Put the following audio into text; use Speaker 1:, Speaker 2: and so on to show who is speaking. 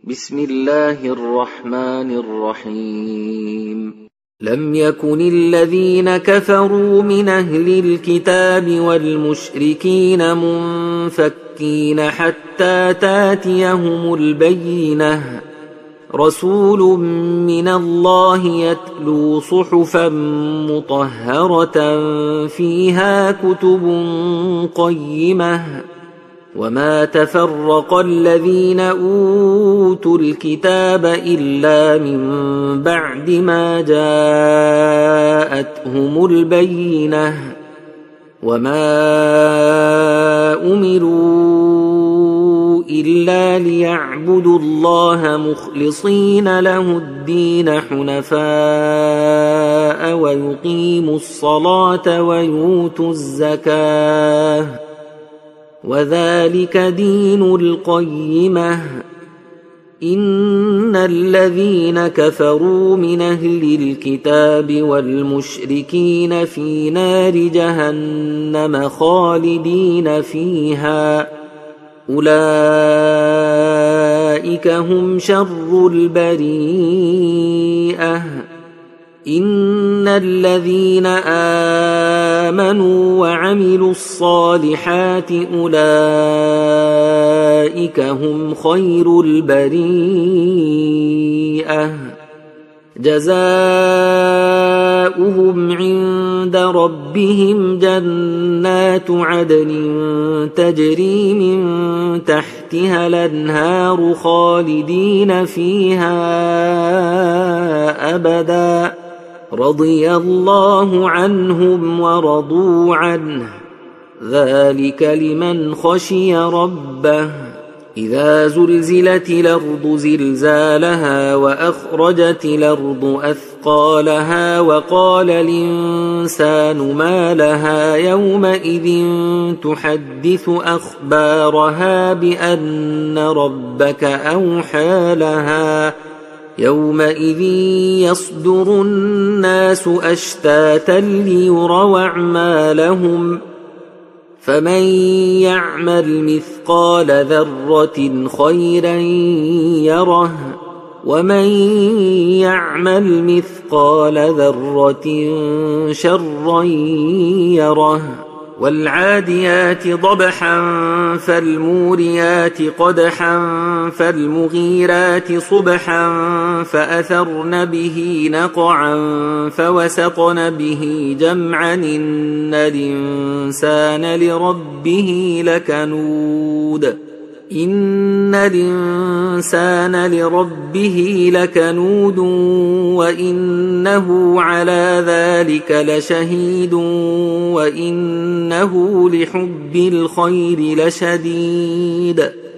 Speaker 1: بسم الله الرحمن الرحيم. لم يكن الذين كفروا من أهل الكتاب والمشركين منفكين حتى تاتيهم البينة، رسول من الله يتلو صحفا مطهرة فيها كتب قيمة، وما تفرق الذين أوتوا الكتاب إلا من بعد ما جاءتهم البينة، وما أمروا إلا ليعبدوا الله مخلصين له الدين حنفاء ويقيموا الصلاة ويؤتوا الزكاة، وذلك دين القيمة. إن الذين كفروا من أهل الكتاب والمشركين في نار جهنم خالدين فيها، أولئك هم شر البريئة. إن الذين آمنوا وعملوا الصالحات أولئك هم خير البريئة، جزاؤهم عند ربهم جنات عدن تجري من تحتها الأنهار خالدين فيها أبدا، رضي الله عنهم ورضوا عنه، ذلك لمن خشي ربه. إذا زلزلت الأرض زلزالها وأخرجت الأرض أثقالها وقال الإنسان ما لها يومئذ تحدث أخبارها بأن ربك أوحى لها، يومئذ يصدر الناس أشتاتا ليروا أعمالهم، فمن يعمل مثقال ذرة خيرا يره، ومن يعمل مثقال ذرة شرا يره. والعاديات ضبحا فالموريات قدحا فالمغيرات صبحا فأثرن به نقعا فوسطن به جمعا. إن الإنسان لربه لكنود وإنه على ذلك لشهيد وإنه لحب الخير لشديد.